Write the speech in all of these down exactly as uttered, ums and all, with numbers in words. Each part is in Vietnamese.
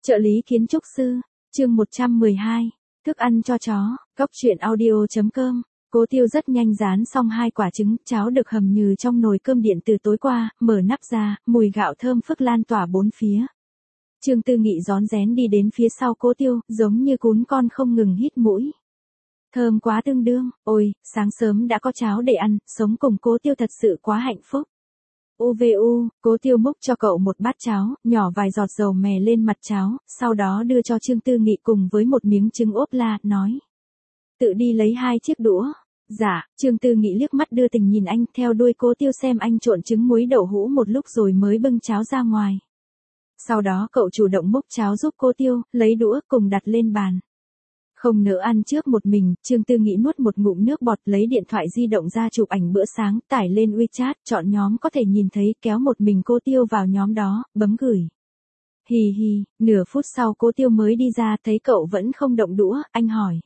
Trợ lý kiến trúc sư, chương một trăm mười hai, thức ăn cho chó, cóc truyện audio chấm com. Cố Tiêu rất nhanh rán xong hai quả trứng, cháo được hầm nhừ trong nồi cơm điện từ tối qua, mở nắp ra, mùi gạo thơm phức lan tỏa bốn phía. Trương Tư Nghị rón rén đi đến phía sau Cố Tiêu, giống như cún con không ngừng hít mũi. Thơm quá tương đương, ôi, sáng sớm đã có cháo để ăn, sống cùng Cố Tiêu thật sự quá hạnh phúc. u vê u, Cố Tiêu múc cho cậu một bát cháo, nhỏ vài giọt dầu mè lên mặt cháo, sau đó đưa cho Trương Tư Nghị cùng với một miếng trứng ốp la, nói. Tự đi lấy hai chiếc đũa. Dạ, Trương Tư Nghị liếc mắt đưa tình nhìn anh, theo đuôi Cố Tiêu xem anh trộn trứng muối đậu hũ một lúc rồi mới bưng cháo ra ngoài. Sau đó cậu chủ động múc cháo giúp Cố Tiêu, lấy đũa cùng đặt lên bàn. Không nỡ ăn trước một mình, Trương Tư Nghị nuốt một ngụm nước bọt, lấy điện thoại di động ra chụp ảnh bữa sáng, tải lên WeChat, chọn nhóm có thể nhìn thấy, kéo một mình Cố Tiêu vào nhóm đó, bấm gửi. Hì hì, nửa phút sau Cố Tiêu mới đi ra, thấy cậu vẫn không động đũa, anh hỏi.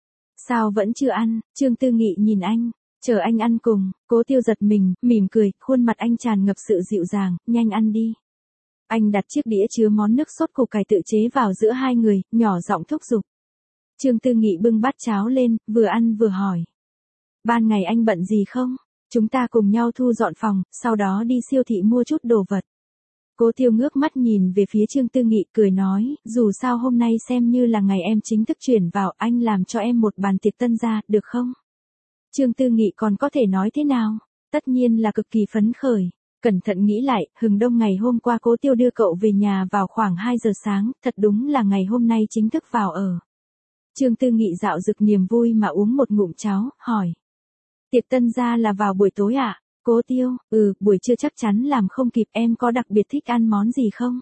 Sao vẫn chưa ăn? Trương Tư Nghị nhìn anh, chờ anh ăn cùng. Cố Tiêu giật mình, mỉm cười, khuôn mặt anh tràn ngập sự dịu dàng, nhanh ăn đi. Anh đặt chiếc đĩa chứa món nước sốt củ cải tự chế vào giữa hai người, nhỏ giọng thúc giục. Trương Tư Nghị bưng bát cháo lên, vừa ăn vừa hỏi. Ban ngày anh bận gì không? Chúng ta cùng nhau thu dọn phòng, sau đó đi siêu thị mua chút đồ vật. Cố Tiêu ngước mắt nhìn về phía Trương Tư Nghị, cười nói, dù sao hôm nay xem như là ngày em chính thức chuyển vào, anh làm cho em một bàn tiệc tân gia, được không? Trương Tư Nghị còn có thể nói thế nào? Tất nhiên là cực kỳ phấn khởi. Cẩn thận nghĩ lại, hừng đông ngày hôm qua Cố Tiêu đưa cậu về nhà vào khoảng hai giờ sáng, thật đúng là ngày hôm nay chính thức vào ở. Trương Tư Nghị dạo dực niềm vui mà uống một ngụm cháo, hỏi. Tiệc tân gia là vào buổi tối ạ? À? Cố Tiêu, ừ, buổi trưa chắc chắn làm không kịp, em có đặc biệt thích ăn món gì không?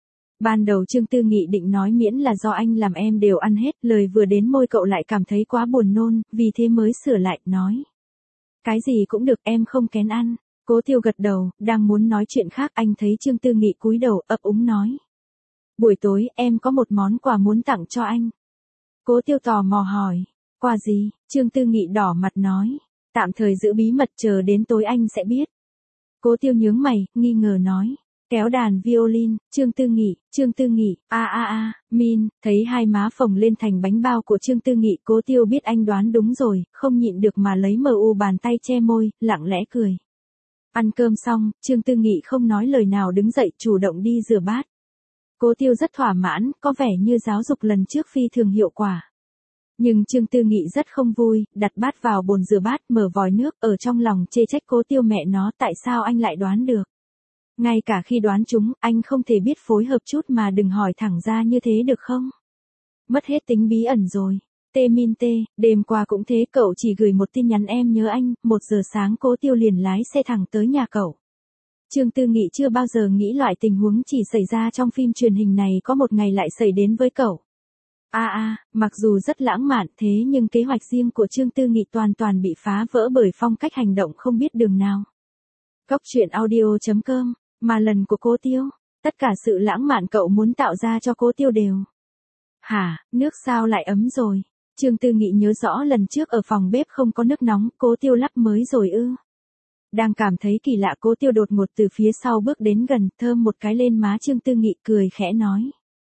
Ban đầu Trương Tư Nghị định nói miễn là do anh làm em đều ăn hết, lời vừa đến môi cậu lại cảm thấy quá buồn nôn, vì thế mới sửa lại, nói. Cái gì cũng được, em không kén ăn. Cố Tiêu gật đầu, đang muốn nói chuyện khác, anh thấy Trương Tư Nghị cúi đầu, ấp úng nói. Buổi tối, em có một món quà muốn tặng cho anh. Cố Tiêu tò mò hỏi. Quà gì? Trương Tư Nghị đỏ mặt nói. Tạm thời giữ bí mật, chờ đến tối anh sẽ biết. Cố Tiêu nhướng mày, nghi ngờ nói. Kéo đàn violin, Trương Tư Nghị, Trương Tư Nghị, a a a, min, thấy hai má phồng lên thành bánh bao của Trương Tư Nghị, Cố Tiêu biết anh đoán đúng rồi, không nhịn được mà lấy mờ u bàn tay che môi, lặng lẽ cười. Ăn cơm xong, Trương Tư Nghị không nói lời nào đứng dậy, chủ động đi rửa bát. Cố Tiêu rất thỏa mãn, có vẻ như giáo dục lần trước phi thường hiệu quả. Nhưng Trương Tư Nghị rất không vui, đặt bát vào bồn rửa bát, mở vòi nước, ở trong lòng chê trách Cố Tiêu mẹ nó, tại sao anh lại đoán được. Ngay cả khi đoán chúng, anh không thể biết phối hợp chút mà đừng hỏi thẳng ra như thế được không? Mất hết tính bí ẩn rồi. Tê min tê, đêm qua cũng thế, cậu chỉ gửi một tin nhắn em nhớ anh, một giờ sáng Cố Tiêu liền lái xe thẳng tới nhà cậu. Trương Tư Nghị chưa bao giờ nghĩ loại tình huống chỉ xảy ra trong phim truyền hình này có một ngày lại xảy đến với cậu. A à, a, à, mặc dù rất lãng mạn thế nhưng kế hoạch riêng của Trương Tư Nghị toàn toàn bị phá vỡ bởi phong cách hành động không biết đường nào. Cóc truyện audio chấm com, mà lần của Cố Tiêu, tất cả sự lãng mạn cậu muốn tạo ra cho Cố Tiêu đều. Hả, nước sao lại ấm rồi? Trương Tư Nghị nhớ rõ lần trước ở phòng bếp không có nước nóng, Cố Tiêu lắp mới rồi ư. Đang cảm thấy kỳ lạ, Cố Tiêu đột ngột từ phía sau bước đến gần, thơm một cái lên má Trương Tư Nghị, cười khẽ nói.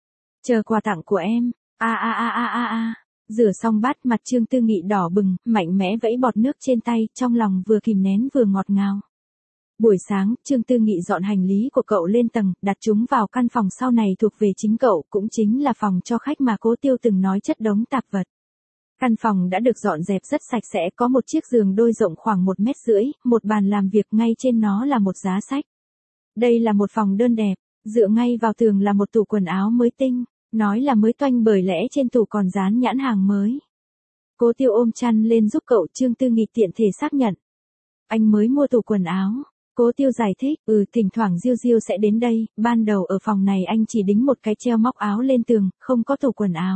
Chờ quà tặng của em. A a a a a a. Rửa xong bát, mặt Trương Tư Nghị đỏ bừng, mạnh mẽ vẫy bọt nước trên tay, trong lòng vừa kìm nén vừa ngọt ngào. Buổi sáng, Trương Tư Nghị dọn hành lý của cậu lên tầng, đặt chúng vào căn phòng sau này thuộc về chính cậu, cũng chính là phòng cho khách mà Cố Tiêu từng nói chất đống tạp vật. Căn phòng đã được dọn dẹp rất sạch sẽ, có một chiếc giường đôi rộng khoảng một mét rưỡi, một bàn làm việc, ngay trên nó là một giá sách. Đây là một phòng đơn đẹp, dựa ngay vào tường là một tủ quần áo mới tinh. Nói là mới toanh bởi lẽ trên tủ còn dán nhãn hàng mới. Cố Tiêu ôm chăn lên giúp cậu, Trương Tư Nghị tiện thể xác nhận. Anh mới mua tủ quần áo. Cố Tiêu giải thích, ừ, thỉnh thoảng Diêu Diêu sẽ đến đây, ban đầu ở phòng này anh chỉ đính một cái treo móc áo lên tường, không có tủ quần áo.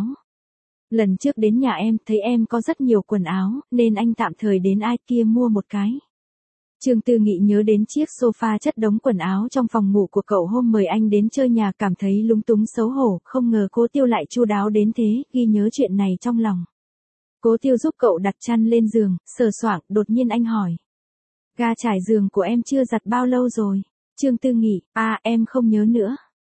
Lần trước đến nhà em, thấy em có rất nhiều quần áo, nên anh tạm thời đến ai kia mua một cái. Trương Tư Nghị nhớ đến chiếc sofa chất đống quần áo trong phòng ngủ của cậu hôm mời anh đến chơi nhà, cảm thấy lúng túng xấu hổ, không ngờ Cố Tiêu lại chu đáo đến thế, ghi nhớ chuyện này trong lòng. Cố Tiêu giúp cậu đặt chăn lên giường, sờ soạng, đột nhiên anh hỏi. Ga trải giường của em chưa giặt bao lâu rồi? Trương Tư Nghị, à em không nhớ nữa.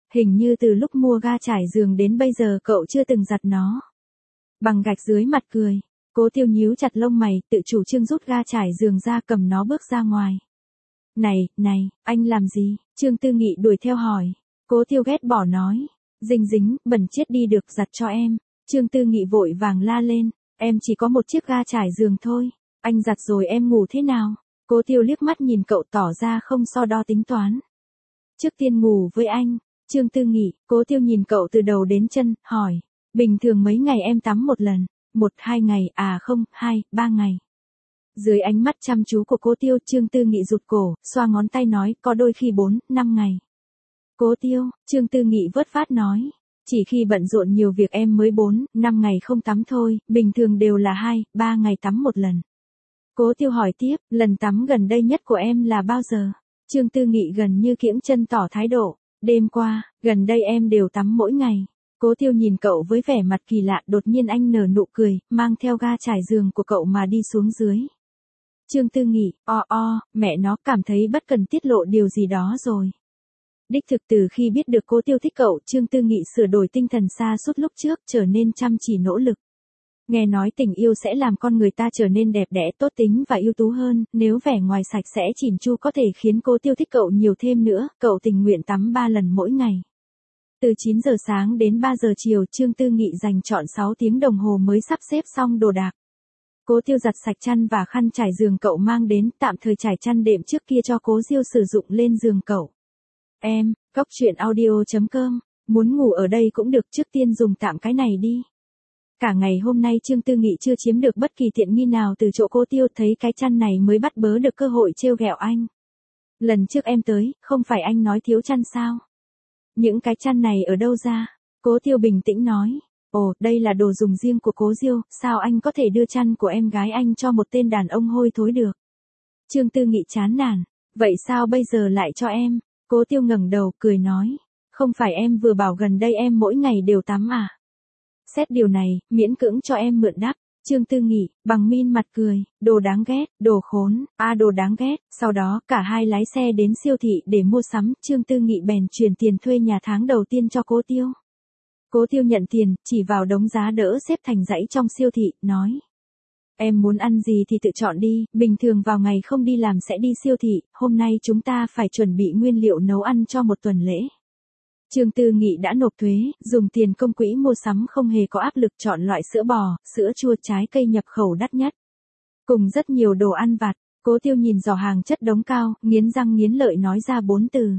Hình như từ lúc mua ga trải giường đến bây giờ cậu chưa từng giặt nó. Bằng gạch dưới mặt cười. Cố Tiêu nhíu chặt lông mày, tự chủ trương rút ga trải giường ra cầm nó bước ra ngoài. Này, này, anh làm gì? Trương Tư Nghị đuổi theo hỏi. Cố Tiêu ghét bỏ nói. Dính dính, bẩn chết đi được, giặt cho em. Trương Tư Nghị vội vàng la lên. Em chỉ có một chiếc ga trải giường thôi. Anh giặt rồi em ngủ thế nào? Cố Tiêu liếc mắt nhìn cậu tỏ ra không so đo tính toán. Trước tiên ngủ với anh. Trương Tư Nghị, Cố Tiêu nhìn cậu từ đầu đến chân, hỏi. Bình thường mấy ngày em tắm một lần? Một, hai ngày, à không, hai, ba ngày. Dưới ánh mắt chăm chú của Cố Tiêu, Trương Tư Nghị rụt cổ, xoa ngón tay nói, có đôi khi bốn, năm ngày. Cố Tiêu, Trương Tư Nghị vớt vát nói. Chỉ khi bận rộn nhiều việc em mới bốn, năm ngày không tắm thôi, bình thường đều là hai, ba ngày tắm một lần. Cố Tiêu hỏi tiếp, lần tắm gần đây nhất của em là bao giờ? Trương Tư Nghị gần như kiễng chân tỏ thái độ. Đêm qua, gần đây em đều tắm mỗi ngày. Cố Tiêu nhìn cậu với vẻ mặt kỳ lạ, đột nhiên anh nở nụ cười, mang theo ga trải giường của cậu mà đi xuống dưới. Trương Tư Nghị, o o, mẹ nó cảm thấy bất cần tiết lộ điều gì đó rồi. Đích thực từ khi biết được Cố Tiêu thích cậu, Trương Tư Nghị sửa đổi tinh thần xa suốt lúc trước, trở nên chăm chỉ nỗ lực. Nghe nói tình yêu sẽ làm con người ta trở nên đẹp đẽ, tốt tính và ưu tú hơn, nếu vẻ ngoài sạch sẽ chỉn chu có thể khiến Cố Tiêu thích cậu nhiều thêm nữa, cậu tình nguyện tắm ba lần mỗi ngày. Từ chín giờ sáng đến ba giờ chiều, Trương Tư Nghị dành trọn sáu tiếng đồng hồ mới sắp xếp xong đồ đạc. Cố Tiêu giặt sạch chăn và khăn trải giường cậu mang đến, tạm thời trải chăn đệm trước kia cho Cố Diêu sử dụng lên giường cậu. Em, cóc truyện audio chấm com, muốn ngủ ở đây cũng được, trước tiên dùng tạm cái này đi. Cả ngày hôm nay Trương Tư Nghị chưa chiếm được bất kỳ tiện nghi nào từ chỗ Cố Tiêu, thấy cái chăn này mới bắt bớ được cơ hội trêu ghẹo anh. Lần trước em tới, không phải anh nói thiếu chăn sao? Những cái chăn này ở đâu ra? Cố Tiêu bình tĩnh nói. Ồ, đây là đồ dùng riêng của Cố Diêu, sao anh có thể đưa chăn của em gái anh cho một tên đàn ông hôi thối được? Trương Tư Nghị chán nản. Vậy sao bây giờ lại cho em? Cố Tiêu ngẩng đầu, cười nói. Không phải em vừa bảo gần đây em mỗi ngày đều tắm à? Xét điều này, miễn cưỡng cho em mượn đắp. Trương Tư Nghị, bằng min mặt cười, đồ đáng ghét, đồ khốn, a đồ đáng ghét. Sau đó, cả hai lái xe đến siêu thị để mua sắm, Trương Tư Nghị bèn chuyển tiền thuê nhà tháng đầu tiên cho Cố Tiêu. Cố Tiêu nhận tiền, chỉ vào đống giá đỡ xếp thành dãy trong siêu thị, nói. Em muốn ăn gì thì tự chọn đi, bình thường vào ngày không đi làm sẽ đi siêu thị, hôm nay chúng ta phải chuẩn bị nguyên liệu nấu ăn cho một tuần lễ. Trương Tư Nghị đã nộp thuế, dùng tiền công quỹ mua sắm không hề có áp lực chọn loại sữa bò, sữa chua, trái cây nhập khẩu đắt nhất. Cùng rất nhiều đồ ăn vặt, Cố Tiêu nhìn giỏ hàng chất đống cao, nghiến răng nghiến lợi nói ra bốn từ.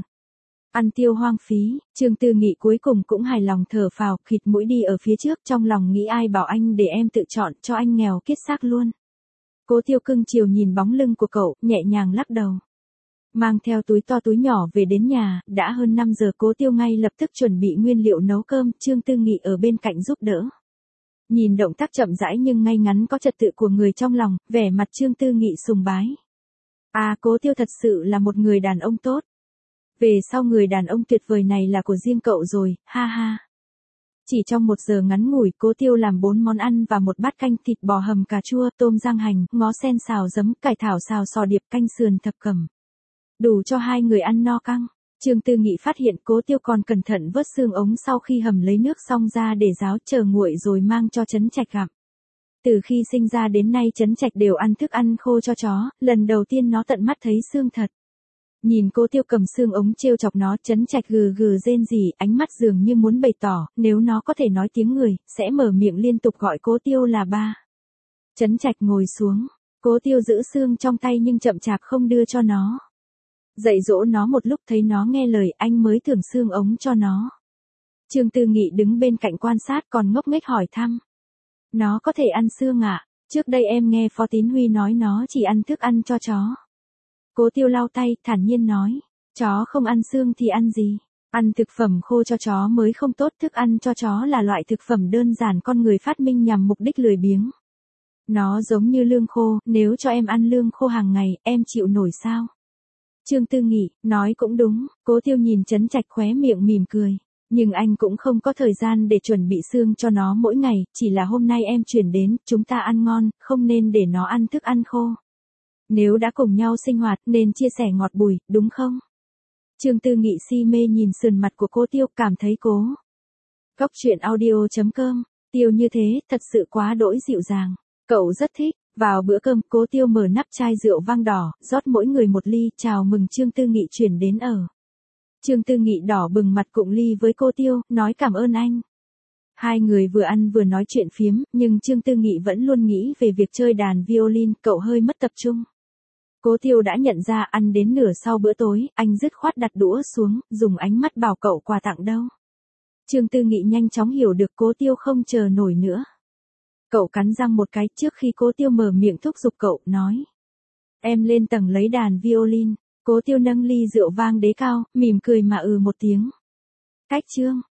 Ăn tiêu hoang phí. Trương Tư Nghị cuối cùng cũng hài lòng thở phào, khịt mũi đi ở phía trước, trong lòng nghĩ ai bảo anh để em tự chọn, cho anh nghèo kiết xác luôn. Cố Tiêu cưng chiều nhìn bóng lưng của cậu, nhẹ nhàng lắc đầu. Mang theo túi to túi nhỏ về đến nhà, đã hơn năm giờ Cố Tiêu ngay lập tức chuẩn bị nguyên liệu nấu cơm, Trương Tư Nghị ở bên cạnh giúp đỡ. Nhìn động tác chậm rãi nhưng ngay ngắn có trật tự của người trong lòng, vẻ mặt Trương Tư Nghị sùng bái. À, Cố Tiêu thật sự là một người đàn ông tốt. Về sau người đàn ông tuyệt vời này là của riêng cậu rồi, ha ha. Chỉ trong một giờ ngắn ngủi, Cố Tiêu làm bốn món ăn và một bát canh thịt bò hầm cà chua, tôm rang hành, ngó sen xào giấm, cải thảo xào sò điệp, canh sườn thập cẩm. Đủ cho hai người ăn no căng. Trương Tư Nghị phát hiện Cố Tiêu còn cẩn thận vớt xương ống sau khi hầm lấy nước xong ra để ráo chờ nguội rồi mang cho Trấn Trạch gặm. Từ khi sinh ra đến nay Trấn Trạch đều ăn thức ăn khô cho chó, lần đầu tiên nó tận mắt thấy xương thật. Nhìn Cố Tiêu cầm xương ống trêu chọc nó, Trấn Trạch gừ gừ rên rỉ, ánh mắt dường như muốn bày tỏ, nếu nó có thể nói tiếng người, sẽ mở miệng liên tục gọi Cố Tiêu là ba. Trấn Trạch ngồi xuống, Cố Tiêu giữ xương trong tay nhưng chậm chạp không đưa cho nó. Dạy dỗ nó một lúc thấy nó nghe lời, anh mới thưởng xương ống cho nó. Trương Tư Nghị đứng bên cạnh quan sát còn ngốc nghếch hỏi thăm. Nó có thể ăn xương ạ? À? Trước đây em nghe Phó Tín Huy nói nó chỉ ăn thức ăn cho chó. Cố Tiêu lau tay, thản nhiên nói. Chó không ăn xương thì ăn gì? Ăn thực phẩm khô cho chó mới không tốt, thức ăn cho chó là loại thực phẩm đơn giản con người phát minh nhằm mục đích lười biếng. Nó giống như lương khô, nếu cho em ăn lương khô hàng ngày, em chịu nổi sao? Trương Tư Nghị, nói cũng đúng. Cố Tiêu nhìn Trấn Trạch khóe miệng mỉm cười. Nhưng anh cũng không có thời gian để chuẩn bị xương cho nó mỗi ngày, chỉ là hôm nay em chuyển đến, chúng ta ăn ngon, không nên để nó ăn thức ăn khô. Nếu đã cùng nhau sinh hoạt nên chia sẻ ngọt bùi, đúng không? Trương Tư Nghị si mê nhìn sườn mặt của cô Tiêu, cảm thấy cố. Cóc truyện audio chấm com, Tiêu như thế, thật sự quá đỗi dịu dàng. Cậu rất thích. Vào bữa cơm, Cố Tiêu mở nắp chai rượu vang đỏ, rót mỗi người một ly, chào mừng Trương Tư Nghị chuyển đến ở. Trương Tư Nghị đỏ bừng mặt cụng ly với cô Tiêu, nói cảm ơn anh. Hai người vừa ăn vừa nói chuyện phiếm, nhưng Trương Tư Nghị vẫn luôn nghĩ về việc chơi đàn violin, cậu hơi mất tập trung. Cố Tiêu đã nhận ra ăn đến nửa sau bữa tối, anh dứt khoát đặt đũa xuống, dùng ánh mắt bảo cậu quà tặng đâu. Trương Tư Nghị nhanh chóng hiểu được Cố Tiêu không chờ nổi nữa. Cậu cắn răng một cái trước khi Cố Tiêu mở miệng thúc giục cậu, nói. Em lên tầng lấy đàn violin. Cố Tiêu nâng ly rượu vang đế cao, mỉm cười mà ừ một tiếng. Cách Trương